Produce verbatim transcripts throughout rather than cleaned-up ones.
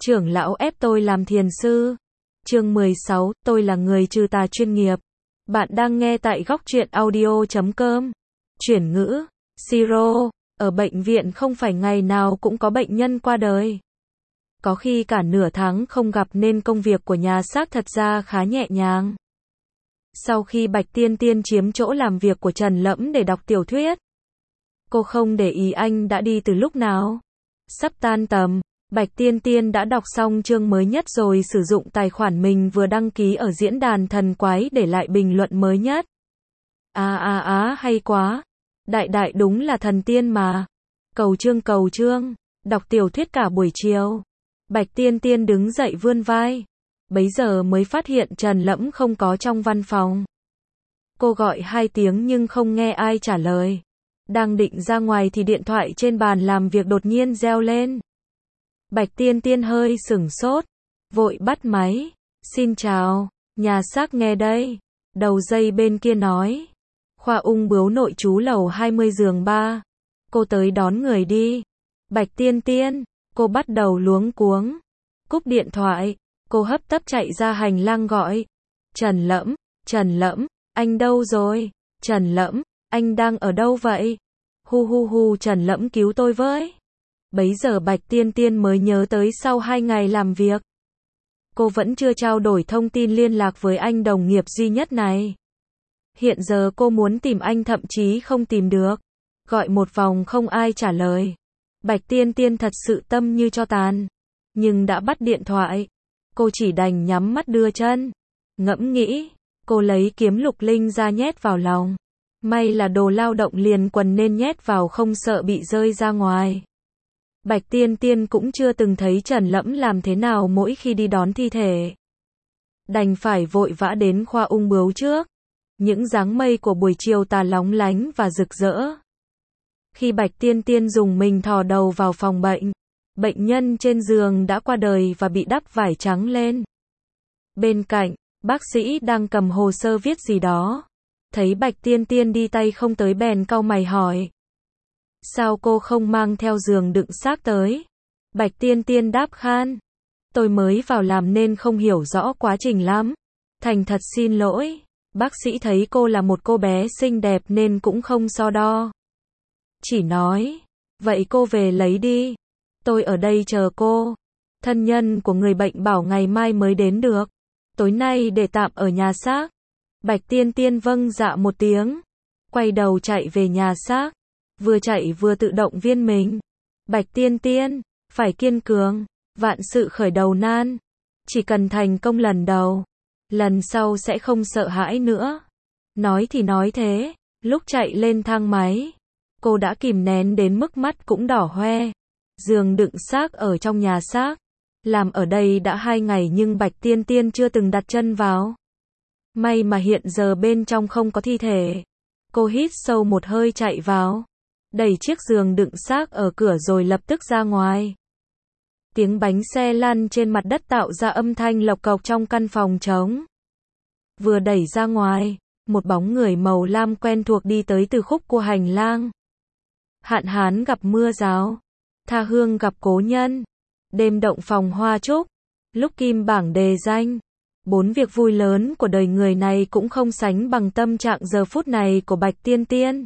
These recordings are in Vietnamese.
Trưởng lão ép tôi làm thiền sư. Chương mười sáu, tôi là người trừ tà chuyên nghiệp. Bạn đang nghe tại góc truyện audio chấm com. Chuyển ngữ, Siro, ở bệnh viện không phải ngày nào cũng có bệnh nhân qua đời. Có khi cả nửa tháng không gặp nên công việc của nhà xác thật ra khá nhẹ nhàng. Sau khi Bạch Tiên Tiên chiếm chỗ làm việc của Trần Lẫm để đọc tiểu thuyết, cô không để ý anh đã đi từ lúc nào. Sắp tan tầm, Bạch Tiên Tiên đã đọc xong chương mới nhất rồi sử dụng tài khoản mình vừa đăng ký ở diễn đàn thần quái để lại bình luận mới nhất. À à á hay quá. Đại đại đúng là thần tiên mà. Cầu chương cầu chương, đọc tiểu thuyết cả buổi chiều. Bạch Tiên Tiên đứng dậy vươn vai. Bấy giờ mới phát hiện Trần Lẫm không có trong văn phòng. Cô gọi hai tiếng nhưng không nghe ai trả lời. Đang định ra ngoài thì điện thoại trên bàn làm việc đột nhiên reo lên. Bạch Tiên Tiên hơi sửng sốt, vội bắt máy. Xin chào, nhà xác nghe đây. Đầu dây bên kia nói. Khoa ung bướu nội trú lầu hai mươi giường ba. Cô tới đón người đi. Bạch Tiên Tiên, cô bắt đầu luống cuống. Cúp điện thoại, cô hấp tấp chạy ra hành lang gọi. Trần Lẫm, Trần Lẫm, anh đâu rồi? Trần Lẫm, anh đang ở đâu vậy? Hu hu hu, Trần Lẫm cứu tôi với. Bấy giờ Bạch Tiên Tiên mới nhớ tới sau hai ngày làm việc, cô vẫn chưa trao đổi thông tin liên lạc với anh đồng nghiệp duy nhất này. Hiện giờ cô muốn tìm anh thậm chí không tìm được. Gọi một vòng không ai trả lời. Bạch Tiên Tiên thật sự tâm như cho tàn. Nhưng đã bắt điện thoại, cô chỉ đành nhắm mắt đưa chân. Ngẫm nghĩ, cô lấy kiếm lục linh ra nhét vào lòng. May là đồ lao động liền quần nên nhét vào không sợ bị rơi ra ngoài. Bạch Tiên Tiên cũng chưa từng thấy Trần Lẫm làm thế nào mỗi khi đi đón thi thể. Đành phải vội vã đến khoa ung bướu trước. Những dáng mây của buổi chiều tà lóng lánh và rực rỡ. Khi Bạch Tiên Tiên dùng mình thò đầu vào phòng bệnh, bệnh nhân trên giường đã qua đời và bị đắp vải trắng lên. Bên cạnh, bác sĩ đang cầm hồ sơ viết gì đó. Thấy Bạch Tiên Tiên đi tay không tới bèn cau mày hỏi. Sao cô không mang theo giường đựng xác tới? Bạch Tiên Tiên đáp khan. Tôi mới vào làm nên không hiểu rõ quá trình lắm. Thành thật xin lỗi. Bác sĩ thấy cô là một cô bé xinh đẹp nên cũng không so đo. Chỉ nói, vậy cô về lấy đi. Tôi ở đây chờ cô. Thân nhân của người bệnh bảo ngày mai mới đến được. Tối nay để tạm ở nhà xác. Bạch Tiên Tiên vâng dạ một tiếng. Quay đầu chạy về nhà xác. Vừa chạy vừa tự động viên mình. Bạch Tiên Tiên, phải kiên cường. Vạn sự khởi đầu nan. Chỉ cần thành công lần đầu, lần sau sẽ không sợ hãi nữa. Nói thì nói thế, lúc chạy lên thang máy, cô đã kìm nén đến mức mắt cũng đỏ hoe. Giường đựng xác ở trong nhà xác. Làm ở đây đã hai ngày nhưng Bạch Tiên Tiên chưa từng đặt chân vào. May mà hiện giờ bên trong không có thi thể. Cô hít sâu một hơi chạy vào. Đẩy chiếc giường đựng xác ở cửa rồi lập tức ra ngoài. Tiếng bánh xe lăn trên mặt đất tạo ra âm thanh lộc cộc trong căn phòng trống. Vừa đẩy ra ngoài, một bóng người màu lam quen thuộc đi tới từ khúc của hành lang. Hạn hán gặp mưa rào, tha hương gặp cố nhân, đêm động phòng hoa trúc, lúc kim bảng đề danh. Bốn việc vui lớn của đời người này cũng không sánh bằng tâm trạng giờ phút này của Bạch Tiên Tiên.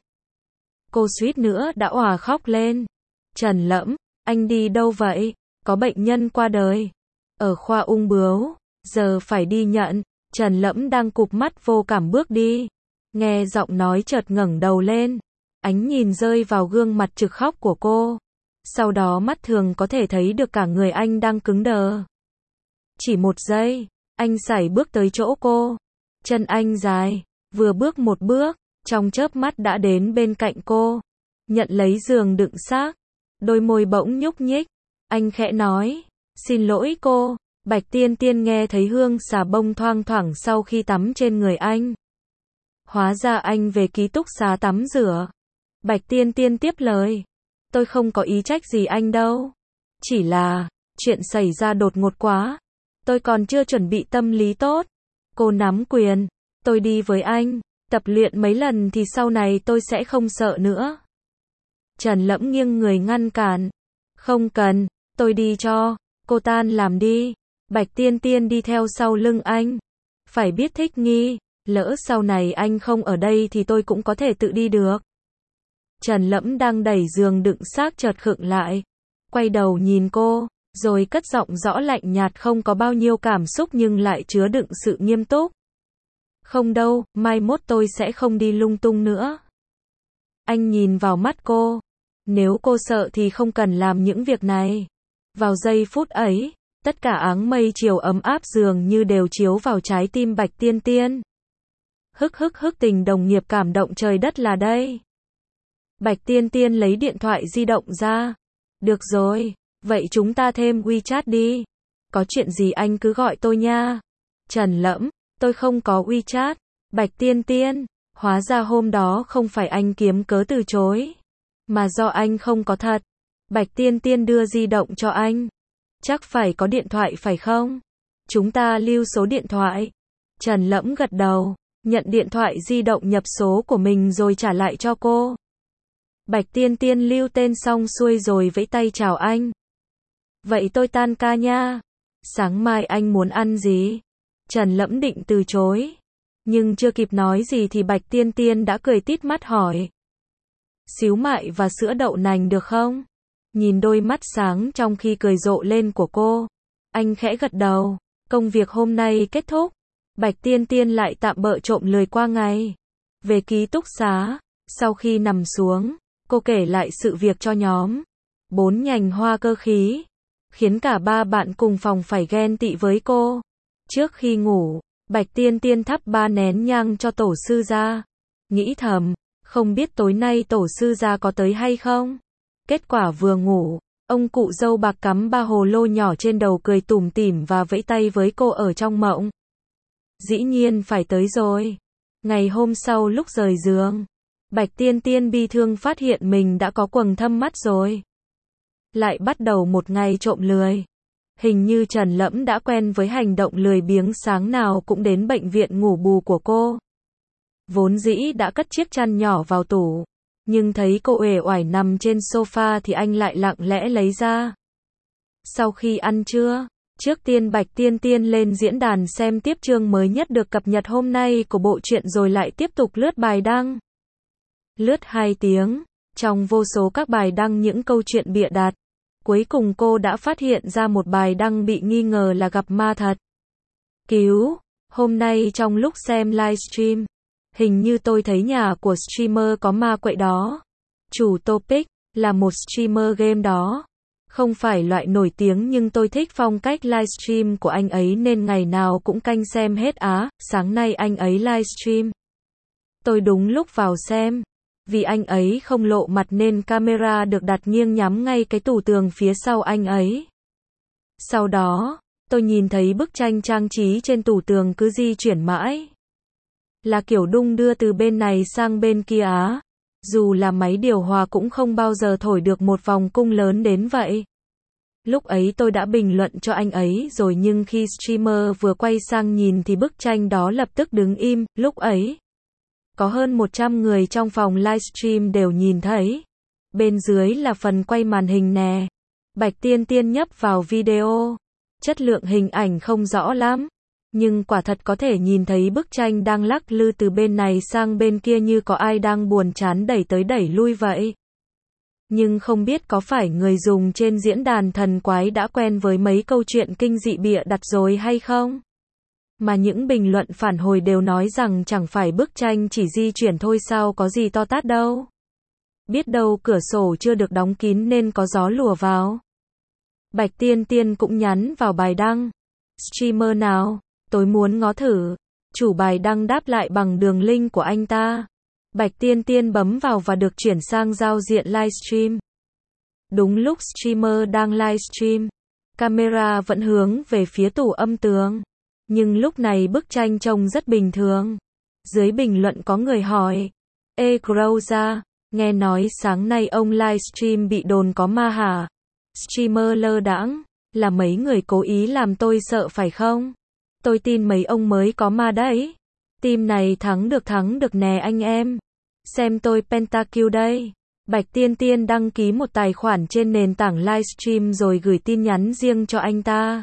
Cô suýt nữa đã òa khóc lên. Trần Lẫm, anh đi đâu vậy? Có bệnh nhân qua đời. Ở khoa ung bướu, giờ phải đi nhận. Trần Lẫm đang cụp mắt vô cảm bước đi. Nghe giọng nói chợt ngẩng đầu lên. Ánh nhìn rơi vào gương mặt trực khóc của cô. Sau đó mắt thường có thể thấy được cả người anh đang cứng đờ. Chỉ một giây, anh sải bước tới chỗ cô. Chân anh dài, vừa bước một bước, trong chớp mắt đã đến bên cạnh cô. Nhận lấy giường đựng xác. Đôi môi bỗng nhúc nhích. Anh khẽ nói, xin lỗi cô. Bạch Tiên Tiên nghe thấy hương xà bông thoang thoảng sau khi tắm trên người anh. Hóa ra anh về ký túc xá tắm rửa. Bạch Tiên Tiên tiếp lời. Tôi không có ý trách gì anh đâu. Chỉ là, chuyện xảy ra đột ngột quá. Tôi còn chưa chuẩn bị tâm lý tốt. Cô nắm quyền. Tôi đi với anh. Tập luyện mấy lần thì sau này tôi sẽ không sợ nữa. Trần Lẫm nghiêng người ngăn cản. Không cần, tôi đi cho. Cô tan làm đi. Bạch Tiên Tiên đi theo sau lưng anh. Phải biết thích nghi, lỡ sau này anh không ở đây thì tôi cũng có thể tự đi được. Trần Lẫm đang đẩy giường đựng xác chợt khựng lại. Quay đầu nhìn cô, rồi cất giọng rõ lạnh nhạt không có bao nhiêu cảm xúc nhưng lại chứa đựng sự nghiêm túc. Không đâu, mai mốt tôi sẽ không đi lung tung nữa. Anh nhìn vào mắt cô. Nếu cô sợ thì không cần làm những việc này. Vào giây phút ấy, tất cả áng mây chiều ấm áp dường như đều chiếu vào trái tim Bạch Tiên Tiên. Hức hức hức, tình đồng nghiệp cảm động trời đất là đây. Bạch Tiên Tiên lấy điện thoại di động ra. Được rồi, vậy chúng ta thêm WeChat đi. Có chuyện gì anh cứ gọi tôi nha. Trần Lẫm, tôi không có WeChat. Bạch Tiên Tiên, hóa ra hôm đó không phải anh kiếm cớ từ chối, mà do anh không có thật. Bạch Tiên Tiên đưa di động cho anh. Chắc phải có điện thoại phải không? Chúng ta lưu số điện thoại. Trần Lẫm gật đầu, nhận điện thoại di động nhập số của mình rồi trả lại cho cô. Bạch Tiên Tiên lưu tên xong xuôi rồi vẫy tay chào anh. Vậy tôi tan ca nha. Sáng mai anh muốn ăn gì? Trần Lẫm định từ chối, nhưng chưa kịp nói gì thì Bạch Tiên Tiên đã cười tít mắt hỏi. Xíu mại và sữa đậu nành được không? Nhìn đôi mắt sáng trong khi cười rộ lên của cô, anh khẽ gật đầu. Công việc hôm nay kết thúc. Bạch Tiên Tiên lại tạm bợ trộm lười qua ngày. Về ký túc xá, sau khi nằm xuống, cô kể lại sự việc cho nhóm. Bốn nhành hoa cơ khí, khiến cả ba bạn cùng phòng phải ghen tị với cô. Trước khi ngủ, Bạch Tiên Tiên thắp ba nén nhang cho tổ sư gia. Nghĩ thầm, không biết tối nay tổ sư gia có tới hay không? Kết quả vừa ngủ, ông cụ dâu bạc cắm ba hồ lô nhỏ trên đầu cười tủm tỉm và vẫy tay với cô ở trong mộng. Dĩ nhiên phải tới rồi. Ngày hôm sau lúc rời giường, Bạch Tiên Tiên bi thương phát hiện mình đã có quầng thâm mắt rồi. Lại bắt đầu một ngày trộm lười. Hình như Trần Lẫm đã quen với hành động lười biếng sáng nào cũng đến bệnh viện ngủ bù của cô. Vốn dĩ đã cất chiếc chăn nhỏ vào tủ, nhưng thấy cô uể oải nằm trên sofa thì anh lại lặng lẽ lấy ra. Sau khi ăn trưa, trước tiên Bạch Tiên Tiên lên diễn đàn xem tiếp chương mới nhất được cập nhật hôm nay của bộ truyện rồi lại tiếp tục lướt bài đăng. Lướt hai tiếng, trong vô số các bài đăng những câu chuyện bịa đặt, cuối cùng cô đã phát hiện ra một bài đăng bị nghi ngờ là gặp ma thật. Cứu, hôm nay trong lúc xem livestream, hình như tôi thấy nhà của streamer có ma quậy đó. Chủ topic là một streamer game đó. Không phải loại nổi tiếng nhưng tôi thích phong cách livestream của anh ấy nên ngày nào cũng canh xem hết á. Sáng nay anh ấy livestream. Tôi đúng lúc vào xem. Vì anh ấy không lộ mặt nên camera được đặt nghiêng nhắm ngay cái tủ tường phía sau anh ấy. Sau đó, tôi nhìn thấy bức tranh trang trí trên tủ tường cứ di chuyển mãi. Là kiểu đung đưa từ bên này sang bên kia á. Dù là máy điều hòa cũng không bao giờ thổi được một vòng cung lớn đến vậy. Lúc ấy tôi đã bình luận cho anh ấy rồi nhưng khi streamer vừa quay sang nhìn thì bức tranh đó lập tức đứng im. Lúc ấy, có hơn một trăm người trong phòng livestream đều nhìn thấy. Bên dưới là phần quay màn hình nè. Bạch Tiên Tiên nhấp vào video. Chất lượng hình ảnh không rõ lắm. Nhưng quả thật có thể nhìn thấy bức tranh đang lắc lư từ bên này sang bên kia như có ai đang buồn chán đẩy tới đẩy lui vậy. Nhưng không biết có phải người dùng trên diễn đàn thần quái đã quen với mấy câu chuyện kinh dị bịa đặt rồi hay không? Mà những bình luận phản hồi đều nói rằng chẳng phải bức tranh chỉ di chuyển thôi sao có gì to tát đâu. Biết đâu cửa sổ chưa được đóng kín nên có gió lùa vào. Bạch Tiên Tiên cũng nhắn vào bài đăng. Streamer nào? Tôi muốn ngó thử. Chủ bài đăng đáp lại bằng đường link của anh ta. Bạch Tiên Tiên bấm vào và được chuyển sang giao diện livestream. Đúng lúc streamer đang livestream, camera vẫn hướng về phía tủ âm tường. Nhưng lúc này bức tranh trông rất bình thường. Dưới bình luận có người hỏi. Ê Crowza, nghe nói sáng nay ông livestream bị đồn có ma hả? Streamer lơ đãng, là mấy người cố ý làm tôi sợ phải không? Tôi tin mấy ông mới có ma đấy. Team này thắng được thắng được nè anh em. Xem tôi pentakill đây. Bạch Tiên Tiên đăng ký một tài khoản trên nền tảng livestream rồi gửi tin nhắn riêng cho anh ta.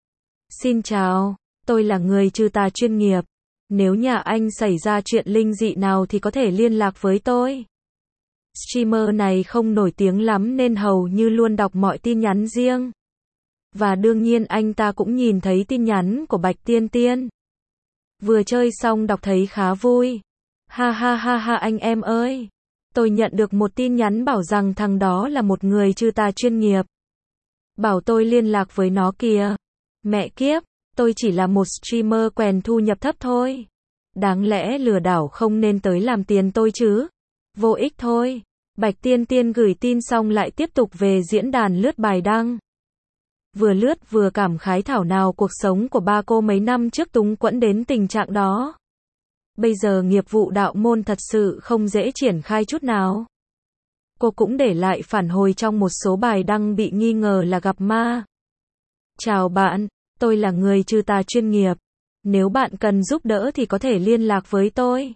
Xin chào, tôi là người trừ tà chuyên nghiệp. Nếu nhà anh xảy ra chuyện linh dị nào thì có thể liên lạc với tôi. Streamer này không nổi tiếng lắm nên hầu như luôn đọc mọi tin nhắn riêng. Và đương nhiên anh ta cũng nhìn thấy tin nhắn của Bạch Tiên Tiên. Vừa chơi xong đọc thấy khá vui. Ha ha ha ha anh em ơi. Tôi nhận được một tin nhắn bảo rằng thằng đó là một người trừ tà chuyên nghiệp. Bảo tôi liên lạc với nó kìa. Mẹ kiếp, tôi chỉ là một streamer quèn thu nhập thấp thôi. Đáng lẽ lừa đảo không nên tới làm tiền tôi chứ. Vô ích thôi. Bạch Tiên Tiên gửi tin xong lại tiếp tục về diễn đàn lướt bài đăng. Vừa lướt vừa cảm khái thảo nào cuộc sống của ba cô mấy năm trước túng quẫn đến tình trạng đó. Bây giờ nghiệp vụ đạo môn thật sự không dễ triển khai chút nào. Cô cũng để lại phản hồi trong một số bài đăng bị nghi ngờ là gặp ma. Chào bạn, tôi là người trừ tà chuyên nghiệp. Nếu bạn cần giúp đỡ thì có thể liên lạc với tôi.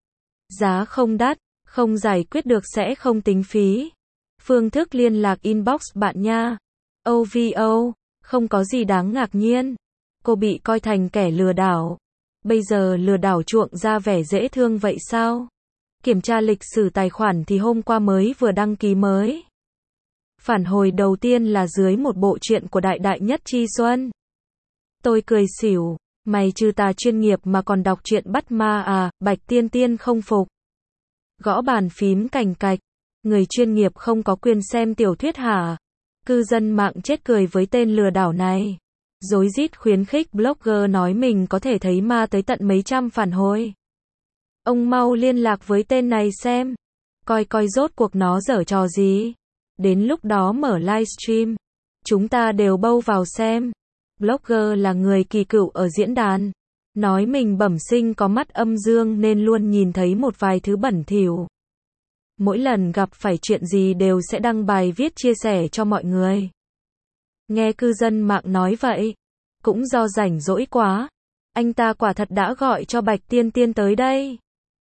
Giá không đắt, không giải quyết được sẽ không tính phí. Phương thức liên lạc inbox bạn nha. ô vê ô, không có gì đáng ngạc nhiên. Cô bị coi thành kẻ lừa đảo. Bây giờ lừa đảo chuộng ra vẻ dễ thương vậy sao? Kiểm tra lịch sử tài khoản thì hôm qua mới vừa đăng ký mới. Phản hồi đầu tiên là dưới một bộ truyện của Đại Đại Nhất Chi Xuân. Tôi cười xỉu, mày trừ tà chuyên nghiệp mà còn đọc truyện bắt ma à, Bạch Tiên Tiên không phục. Gõ bàn phím cành cạch, người chuyên nghiệp không có quyền xem tiểu thuyết hả? Cư dân mạng chết cười với tên lừa đảo này. Rối rít khuyến khích blogger nói mình có thể thấy ma tới tận mấy trăm phản hồi. Ông mau liên lạc với tên này xem. Coi coi rốt cuộc nó giở trò gì. Đến lúc đó mở livestream. Chúng ta đều bâu vào xem. Blogger là người kỳ cựu ở diễn đàn. Nói mình bẩm sinh có mắt âm dương nên luôn nhìn thấy một vài thứ bẩn thỉu. Mỗi lần gặp phải chuyện gì đều sẽ đăng bài viết chia sẻ cho mọi người. Nghe cư dân mạng nói vậy, cũng do rảnh rỗi quá, anh ta quả thật đã gọi cho Bạch Tiên Tiên tới đây.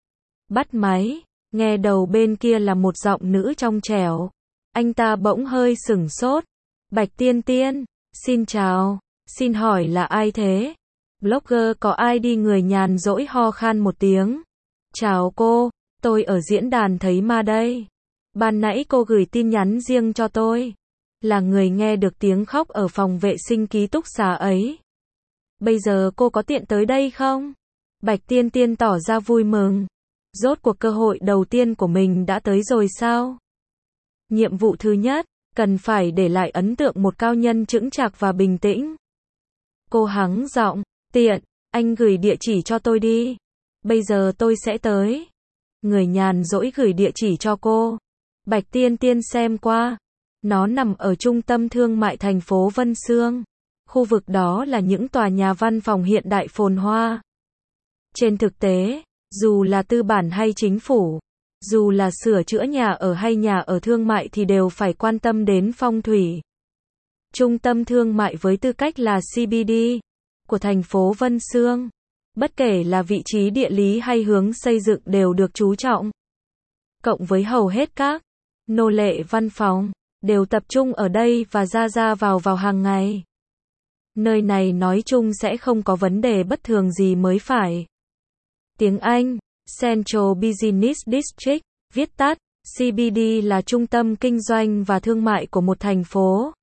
Bắt máy, nghe đầu bên kia là một giọng nữ trong trẻo. Anh ta bỗng hơi sửng sốt. Bạch Tiên Tiên, xin chào, xin hỏi là ai thế? Blogger có i đê người nhàn rỗi ho khan một tiếng. Chào cô, tôi ở diễn đàn thấy ma đây. Ban nãy cô gửi tin nhắn riêng cho tôi. Là người nghe được tiếng khóc ở phòng vệ sinh ký túc xá ấy. Bây giờ cô có tiện tới đây không? Bạch Tiên Tiên tỏ ra vui mừng. Rốt cuộc cơ hội đầu tiên của mình đã tới rồi sao? Nhiệm vụ thứ nhất, cần phải để lại ấn tượng một cao nhân chững chạc và bình tĩnh. Cô hắng giọng, tiện, anh gửi địa chỉ cho tôi đi. Bây giờ tôi sẽ tới. Người nhàn rỗi gửi địa chỉ cho cô. Bạch Tiên Tiên xem qua. Nó nằm ở trung tâm thương mại thành phố Vân Xương. Khu vực đó là những tòa nhà văn phòng hiện đại phồn hoa. Trên thực tế, dù là tư bản hay chính phủ, dù là sửa chữa nhà ở hay nhà ở thương mại thì đều phải quan tâm đến phong thủy. Trung tâm thương mại với tư cách là xê bê đê của thành phố Vân Xương, bất kể là vị trí địa lý hay hướng xây dựng đều được chú trọng. Cộng với hầu hết các nô lệ văn phòng đều tập trung ở đây và ra ra vào vào hàng ngày. Nơi này nói chung sẽ không có vấn đề bất thường gì mới phải. Tiếng Anh, Central Business District, viết tắt, xê bê đê là trung tâm kinh doanh và thương mại của một thành phố.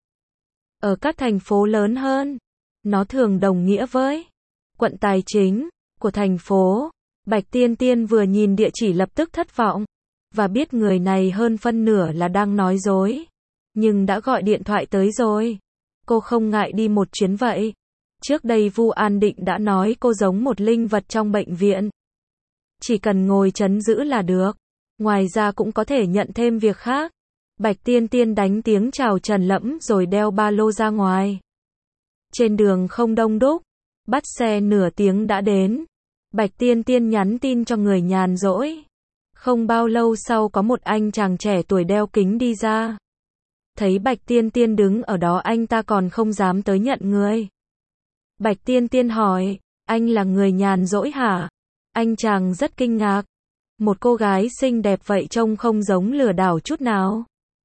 Ở các thành phố lớn hơn, nó thường đồng nghĩa với quận tài chính của thành phố. Bạch Tiên Tiên vừa nhìn địa chỉ lập tức thất vọng, và biết người này hơn phân nửa là đang nói dối. Nhưng đã gọi điện thoại tới rồi. Cô không ngại đi một chuyến vậy. Trước đây Vu An Định đã nói cô giống một linh vật trong bệnh viện. Chỉ cần ngồi trấn giữ là được. Ngoài ra cũng có thể nhận thêm việc khác. Bạch Tiên Tiên đánh tiếng chào trần lẫm rồi đeo ba lô ra ngoài. Trên đường không đông đúc. Bắt xe nửa tiếng đã đến. Bạch Tiên Tiên nhắn tin cho người nhàn rỗi. Không bao lâu sau có một anh chàng trẻ tuổi đeo kính đi ra. Thấy Bạch Tiên Tiên đứng ở đó anh ta còn không dám tới nhận người. Bạch Tiên Tiên hỏi, anh là người nhàn rỗi hả? Anh chàng rất kinh ngạc. Một cô gái xinh đẹp vậy trông không giống lừa đảo chút nào.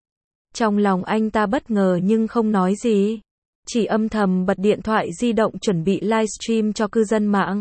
Trong lòng anh ta bất ngờ nhưng không nói gì. Chỉ âm thầm bật điện thoại di động chuẩn bị livestream cho cư dân mạng.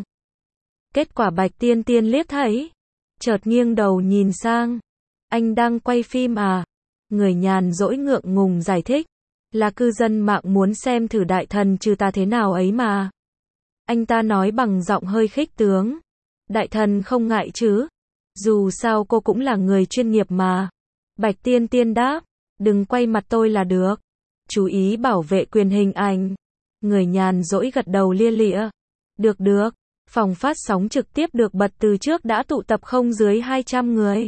Kết quả Bạch Tiên Tiên liếc thấy. Chợt nghiêng đầu nhìn sang. Anh đang quay phim à? Người nhàn rỗi ngượng ngùng giải thích. Là cư dân mạng muốn xem thử đại thần trừ tà thế nào ấy mà. Anh ta nói bằng giọng hơi khích tướng. Đại thần không ngại chứ? Dù sao cô cũng là người chuyên nghiệp mà. Bạch Tiên Tiên đáp. Đừng quay mặt tôi là được. Chú ý bảo vệ quyền hình ảnh. Người nhàn rỗi gật đầu lia lịa. Được được. Phòng phát sóng trực tiếp được bật từ trước đã tụ tập không dưới hai trăm người.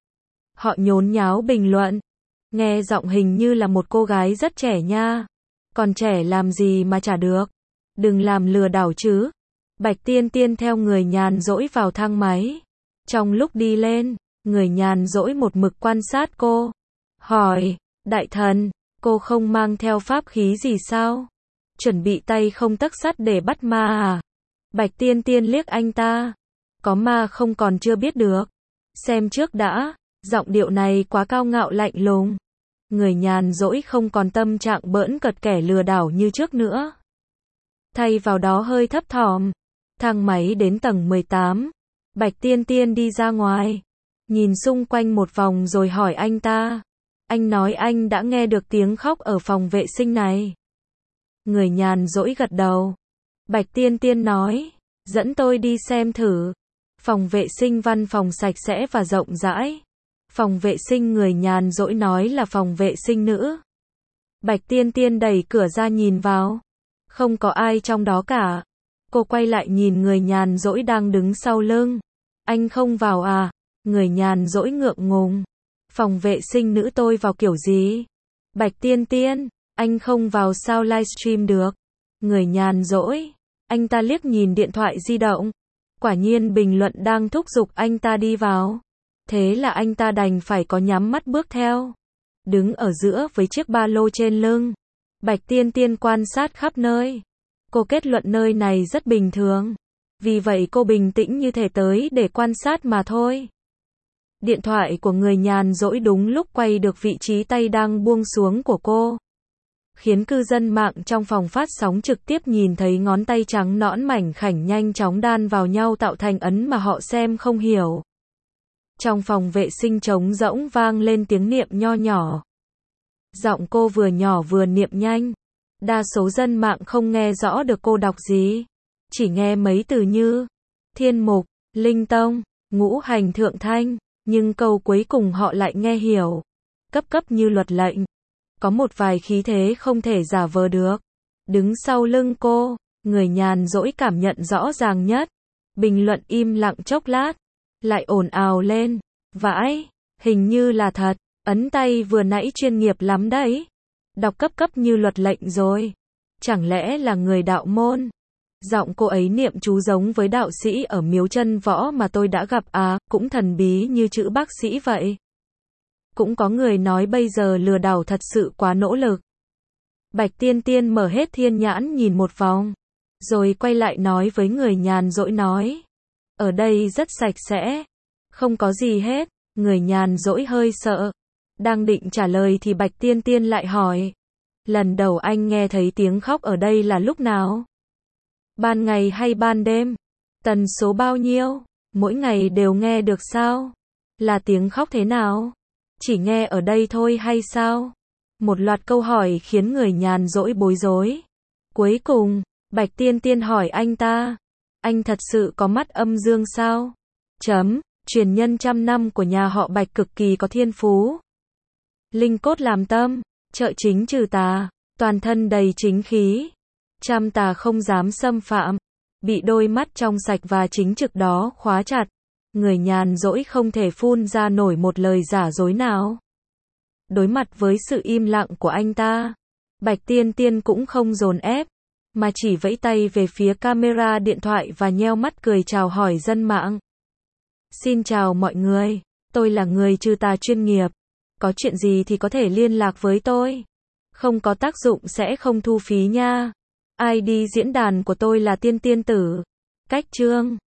Họ nhốn nháo bình luận. Nghe giọng hình như là một cô gái rất trẻ nha. Còn trẻ làm gì mà chả được. Đừng làm lừa đảo chứ. Bạch Tiên Tiên theo người nhàn rỗi vào thang máy. Trong lúc đi lên, người nhàn rỗi một mực quan sát cô. Hỏi, đại thần, cô không mang theo pháp khí gì sao? Chuẩn bị tay không tấc sắt để bắt ma à? Bạch Tiên Tiên liếc anh ta. Có ma không còn chưa biết được. Xem trước đã, giọng điệu này quá cao ngạo lạnh lùng. Người nhàn rỗi không còn tâm trạng bỡn cợt kẻ lừa đảo như trước nữa. Thay vào đó hơi thấp thỏm. Thang máy đến tầng mười tám. Bạch Tiên Tiên đi ra ngoài. Nhìn xung quanh một vòng rồi hỏi anh ta. Anh nói anh đã nghe được tiếng khóc ở phòng vệ sinh này. Người nhàn rỗi gật đầu. Bạch Tiên Tiên nói. Dẫn tôi đi xem thử. Phòng vệ sinh văn phòng sạch sẽ và rộng rãi. Phòng vệ sinh người nhàn rỗi nói là phòng vệ sinh nữ. Bạch Tiên Tiên đẩy cửa ra nhìn vào. Không có ai trong đó cả. Cô quay lại nhìn người nhàn rỗi đang đứng sau lưng. Anh không vào à? Người nhàn rỗi ngượng ngùng. Phòng vệ sinh nữ tôi vào kiểu gì? Bạch Tiên Tiên, anh không vào sao livestream được? Người nhàn rỗi. Anh ta liếc nhìn điện thoại di động. Quả nhiên bình luận đang thúc giục anh ta đi vào. Thế là anh ta đành phải có nhắm mắt bước theo. Đứng ở giữa với chiếc ba lô trên lưng. Bạch Tiên Tiên quan sát khắp nơi. Cô kết luận nơi này rất bình thường. Vì vậy cô bình tĩnh như thể tới để quan sát mà thôi. Điện thoại của người nhàn rỗi đúng lúc quay được vị trí tay đang buông xuống của cô. Khiến cư dân mạng trong phòng phát sóng trực tiếp nhìn thấy ngón tay trắng nõn mảnh khảnh nhanh chóng đan vào nhau tạo thành ấn mà họ xem không hiểu. Trong phòng vệ sinh trống rỗng vang lên tiếng niệm nho nhỏ. Giọng cô vừa nhỏ vừa niệm nhanh. Đa số dân mạng không nghe rõ được cô đọc gì. Chỉ nghe mấy từ như thiên mục, linh tông, ngũ hành thượng thanh. Nhưng câu cuối cùng họ lại nghe hiểu. Cấp cấp như luật lệnh. Có một vài khí thế không thể giả vờ được. Đứng sau lưng cô, người nhàn rỗi cảm nhận rõ ràng nhất. Bình luận im lặng chốc lát. Lại ồn ào lên. Vãi, hình như là thật. Ấn tay vừa nãy chuyên nghiệp lắm đấy. Đọc cấp cấp như luật lệnh rồi. Chẳng lẽ là người đạo môn? Giọng cô ấy niệm chú giống với đạo sĩ ở miếu chân võ mà tôi đã gặp à, cũng thần bí như chữ bác sĩ vậy. Cũng có người nói bây giờ lừa đảo thật sự quá nỗ lực. Bạch Tiên Tiên mở hết thiên nhãn nhìn một vòng. Rồi quay lại nói với người nhàn rỗi nói. Ở đây rất sạch sẽ. Không có gì hết. Người nhàn rỗi hơi sợ. Đang định trả lời thì Bạch Tiên Tiên lại hỏi. Lần đầu anh nghe thấy tiếng khóc ở đây là lúc nào? Ban ngày hay ban đêm? Tần số bao nhiêu? Mỗi ngày đều nghe được sao? Là tiếng khóc thế nào? Chỉ nghe ở đây thôi hay sao? Một loạt câu hỏi khiến người nhàn rỗi bối rối. Cuối cùng, Bạch Tiên Tiên hỏi anh ta. Anh thật sự có mắt âm dương sao? Chấm, truyền nhân trăm năm của nhà họ Bạch cực kỳ có thiên phú. Linh cốt làm tâm, trợ chính trừ tà, toàn thân đầy chính khí. Trăm tà không dám xâm phạm. Bị đôi mắt trong sạch và chính trực đó khóa chặt. Người nhàn rỗi không thể phun ra nổi một lời giả dối nào. Đối mặt với sự im lặng của anh ta, Bạch Tiên Tiên cũng không dồn ép, mà chỉ vẫy tay về phía camera điện thoại và nheo mắt cười chào hỏi dân mạng. Xin chào mọi người, tôi là người trừ tà chuyên nghiệp. Có chuyện gì thì có thể liên lạc với tôi. Không có tác dụng sẽ không thu phí nha. i đê diễn đàn của tôi là Tiên Tiên Tử. Cách chương